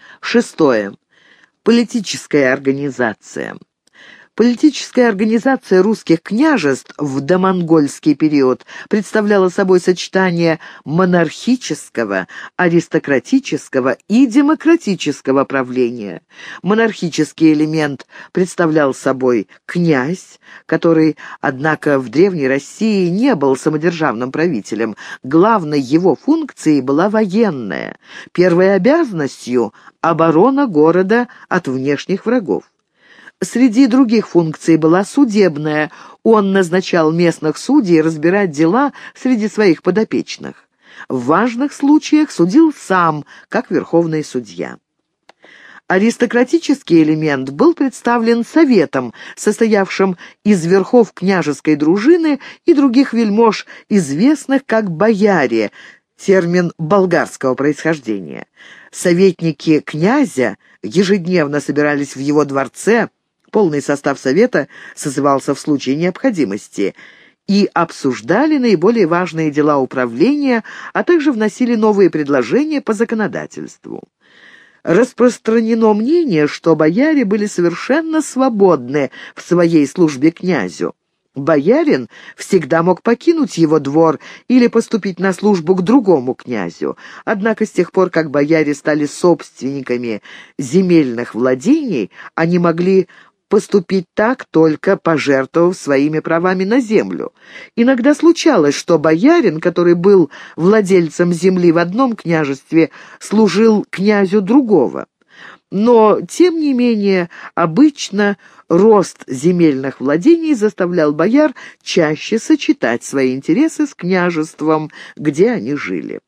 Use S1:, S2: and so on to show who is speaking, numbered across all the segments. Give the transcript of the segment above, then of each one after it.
S1: Шестое. Политическая организация. Политическая организация русских княжеств в домонгольский период представляла собой сочетание монархического, аристократического и демократического правления. Монархический элемент представлял собой князь, который, однако, в Древней России не был самодержавным правителем. Главной его функцией была военная, первой обязанностью – оборона города от внешних врагов. Среди других функций была судебная. Он назначал местных судей разбирать дела среди своих подопечных. В важных случаях судил сам, как верховный судья. Аристократический элемент был представлен советом, состоявшим из верхов княжеской дружины и других вельмож, известных как бояре, термин болгарского происхождения. Советники князя ежедневно собирались в его дворце, полный состав совета созывался в случае необходимости, и обсуждали наиболее важные дела управления, а также вносили новые предложения по законодательству. Распространено мнение, что бояре были совершенно свободны в своей службе князю. Боярин всегда мог покинуть его двор или поступить на службу к другому князю. Однако с тех пор, как бояре стали собственниками земельных владений, они могли поступить так, только пожертвовав своими правами на землю. Иногда случалось, что боярин, который был владельцем земли в одном княжестве, служил князю другого. Но, тем не менее, обычно рост земельных владений заставлял бояр чаще сочетать свои интересы с княжеством, где они жили.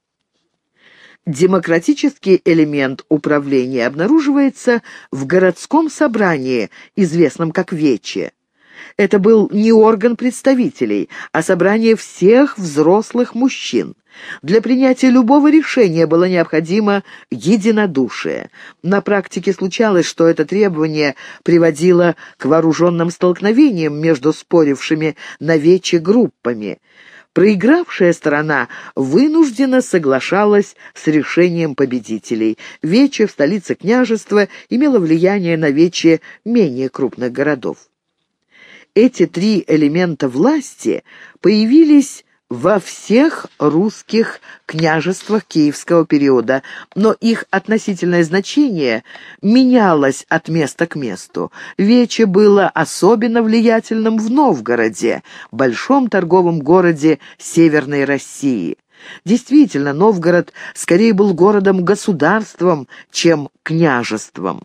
S1: Демократический элемент управления обнаруживается в городском собрании, известном как Вече. Это был не орган представителей, а собрание всех взрослых мужчин. Для принятия любого решения было необходимо единодушие. На практике случалось, что это требование приводило к вооруженным столкновениям между спорившими на Вече группами. Проигравшая сторона вынуждена соглашалась с решением победителей. Вече в столице княжества имело влияние на Вече менее крупных городов. Эти три элемента власти появились во всех русских княжествах киевского периода, но их относительное значение менялось от места к месту. Вече было особенно влиятельным в Новгороде, большом торговом городе Северной России. Действительно, Новгород скорее был городом-государством, чем княжеством.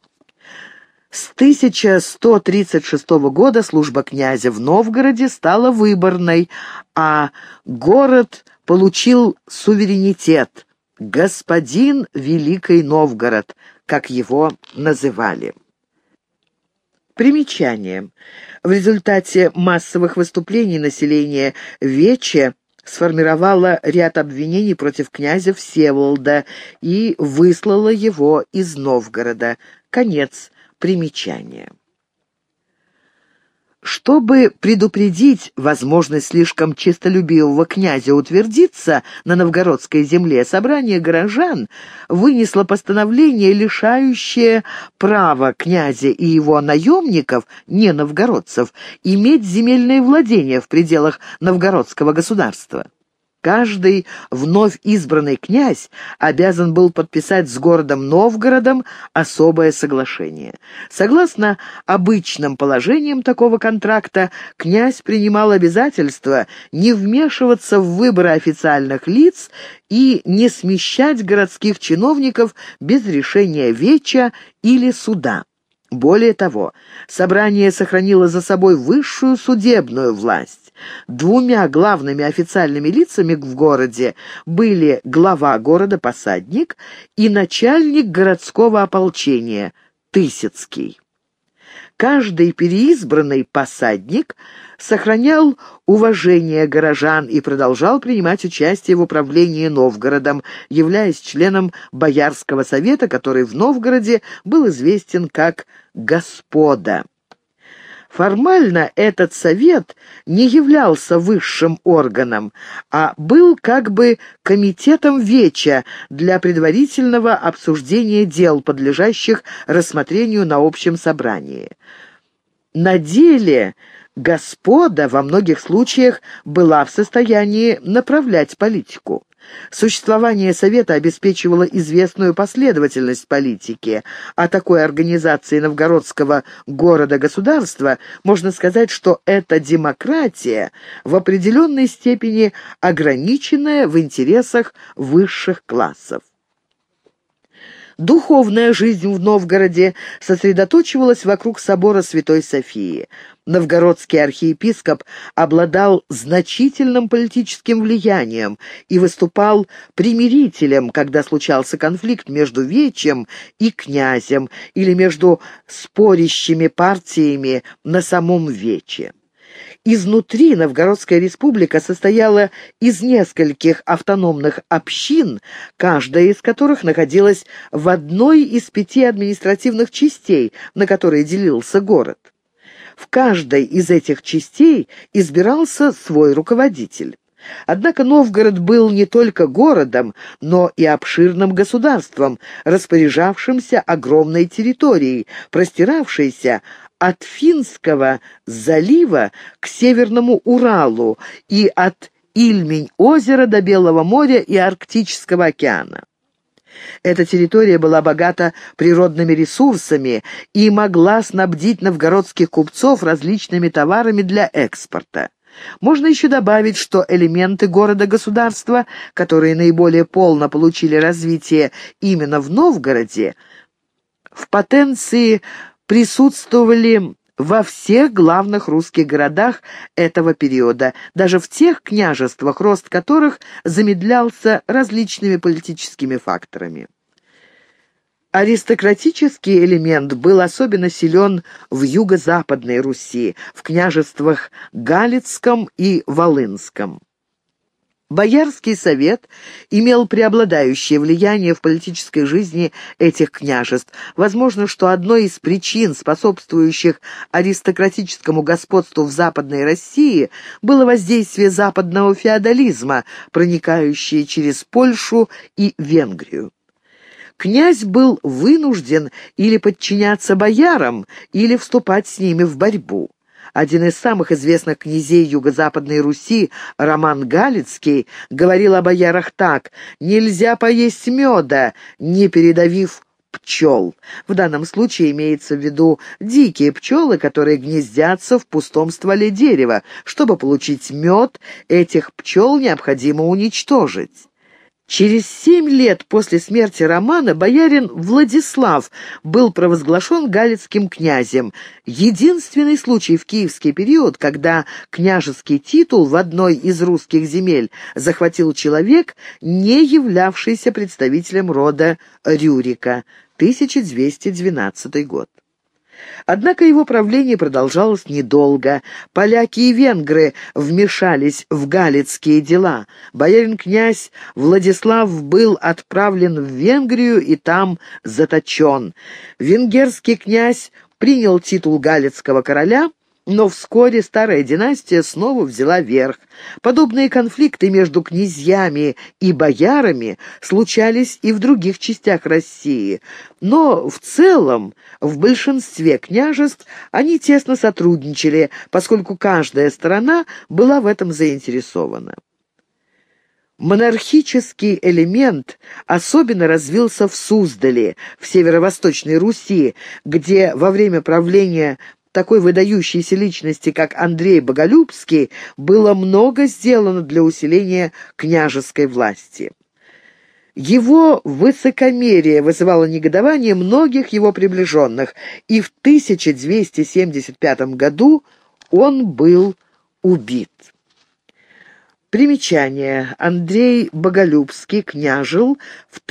S1: С 1136 года служба князя в Новгороде стала выборной, а город получил суверенитет – «Господин Великий Новгород», как его называли. Примечание. В результате массовых выступлений населения Вече сформировало ряд обвинений против князя Всеволода и выслало его из Новгорода. Конец примечания. Чтобы предупредить возможность слишком честолюбивого князя утвердиться на новгородской земле, собрание горожан вынесло постановление, лишающее права князя и его наемников, не новгородцев, иметь земельные владения в пределах новгородского государства. Каждый вновь избранный князь обязан был подписать с городом Новгородом особое соглашение. Согласно обычным положениям такого контракта, князь принимал обязательство не вмешиваться в выборы официальных лиц и не смещать городских чиновников без решения веча или суда. Более того, собрание сохранило за собой высшую судебную власть. Двумя главными официальными лицами в городе были глава города-посадник и начальник городского ополчения Тысяцкий. Каждый переизбранный посадник сохранял уважение горожан и продолжал принимать участие в управлении Новгородом, являясь членом Боярского совета, который в Новгороде был известен как «Господа». Формально этот совет не являлся высшим органом, а был как бы комитетом веча для предварительного обсуждения дел, подлежащих рассмотрению на общем собрании. На деле господа во многих случаях была в состоянии направлять политику. Существование Совета обеспечивало известную последовательность политики. О такой организации новгородского города-государства можно сказать, что это демократия в определенной степени ограниченная в интересах высших классов. Духовная жизнь в Новгороде сосредоточивалась вокруг собора Святой Софии. Новгородский архиепископ обладал значительным политическим влиянием и выступал примирителем, когда случался конфликт между вечем и князем или между спорящими партиями на самом вече. Изнутри Новгородская республика состояла из нескольких автономных общин, каждая из которых находилась в одной из 5 административных частей, на которые делился город. В каждой из этих частей избирался свой руководитель. Однако Новгород был не только городом, но и обширным государством, распоряжавшимся огромной территорией, простиравшейся от Финского залива к Северному Уралу и от Ильмень-озера до Белого моря и Арктического океана. Эта территория была богата природными ресурсами и могла снабдить новгородских купцов различными товарами для экспорта. Можно еще добавить, что элементы города-государства, которые наиболее полно получили развитие именно в Новгороде, в потенции присутствовали во всех главных русских городах этого периода, даже в тех княжествах, рост которых замедлялся различными политическими факторами. Аристократический элемент был особенно силен в юго-западной Руси, в княжествах Галицком и Волынском. Боярский совет имел преобладающее влияние в политической жизни этих княжеств. Возможно, что одной из причин, способствующих аристократическому господству в Западной России, было воздействие западного феодализма, проникающее через Польшу и Венгрию. Князь был вынужден или подчиняться боярам, или вступать с ними в борьбу. Один из самых известных князей Юго-Западной Руси, Роман Галицкий, говорил о боярах так: «Нельзя поесть меда, не передавив пчел». В данном случае имеется в виду дикие пчелы, которые гнездятся в пустом стволе дерева. Чтобы получить мед, этих пчел необходимо уничтожить. Через 7 лет после смерти Романа боярин Владислав был провозглашен галицким князем. Единственный случай в киевский период, когда княжеский титул в одной из русских земель захватил человек, не являвшийся представителем рода Рюрика, 1212 год. Однако его правление продолжалось недолго. Поляки и венгры вмешались в галицкие дела. Боярин-князь Владислав был отправлен в Венгрию и там заточен. Венгерский князь принял титул галицкого короля, но вскоре старая династия снова взяла верх. Подобные конфликты между князьями и боярами случались и в других частях России, но в целом в большинстве княжеств они тесно сотрудничали, поскольку каждая сторона была в этом заинтересована. Монархический элемент особенно развился в Суздале, в северо-восточной Руси, где во время правления такой выдающейся личности, как Андрей Боголюбский, было много сделано для усиления княжеской власти. Его высокомерие вызывало негодование многих его приближенных, и в 1275 году он был убит. Примечание. Андрей Боголюбский княжил в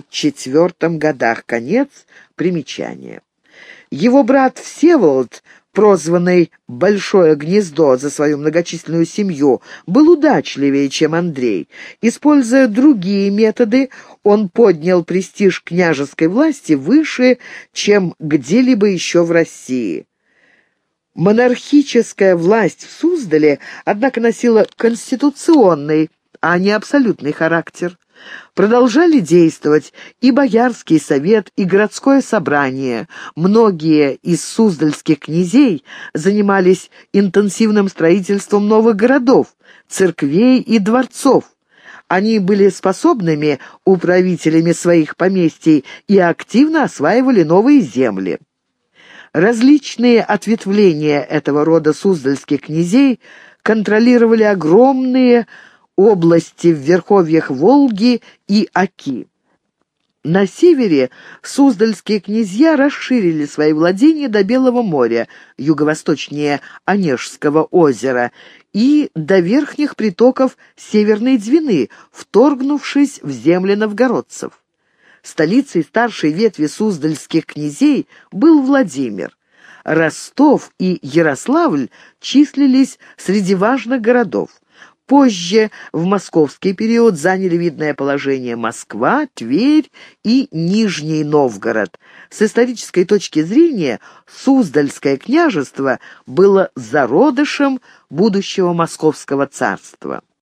S1: 1157-1174 годах. Конец примечания. Его брат Всеволод прозванный «Большое гнездо» за свою многочисленную семью, был удачливее, чем Андрей. Используя другие методы, он поднял престиж княжеской власти выше, чем где-либо еще в России. Монархическая власть в Суздале, однако, носила конституционный, а не абсолютный характер. Продолжали действовать и Боярский совет, и городское собрание. Многие из суздальских князей занимались интенсивным строительством новых городов, церквей и дворцов. Они были способными управителями своих поместий и активно осваивали новые земли. Различные ответвления этого рода суздальских князей контролировали огромные области в верховьях Волги и Оки. На севере суздальские князья расширили свои владения до Белого моря, юго-восточнее Онежского озера, и до верхних притоков Северной Двины, вторгнувшись в земли новгородцев. Столицей старшей ветви суздальских князей был Владимир. Ростов и Ярославль числились среди важных городов. Позже, в московский период, заняли видное положение Москва, Тверь и Нижний Новгород. С исторической точки зрения, Суздальское княжество было зародышем будущего Московского царства.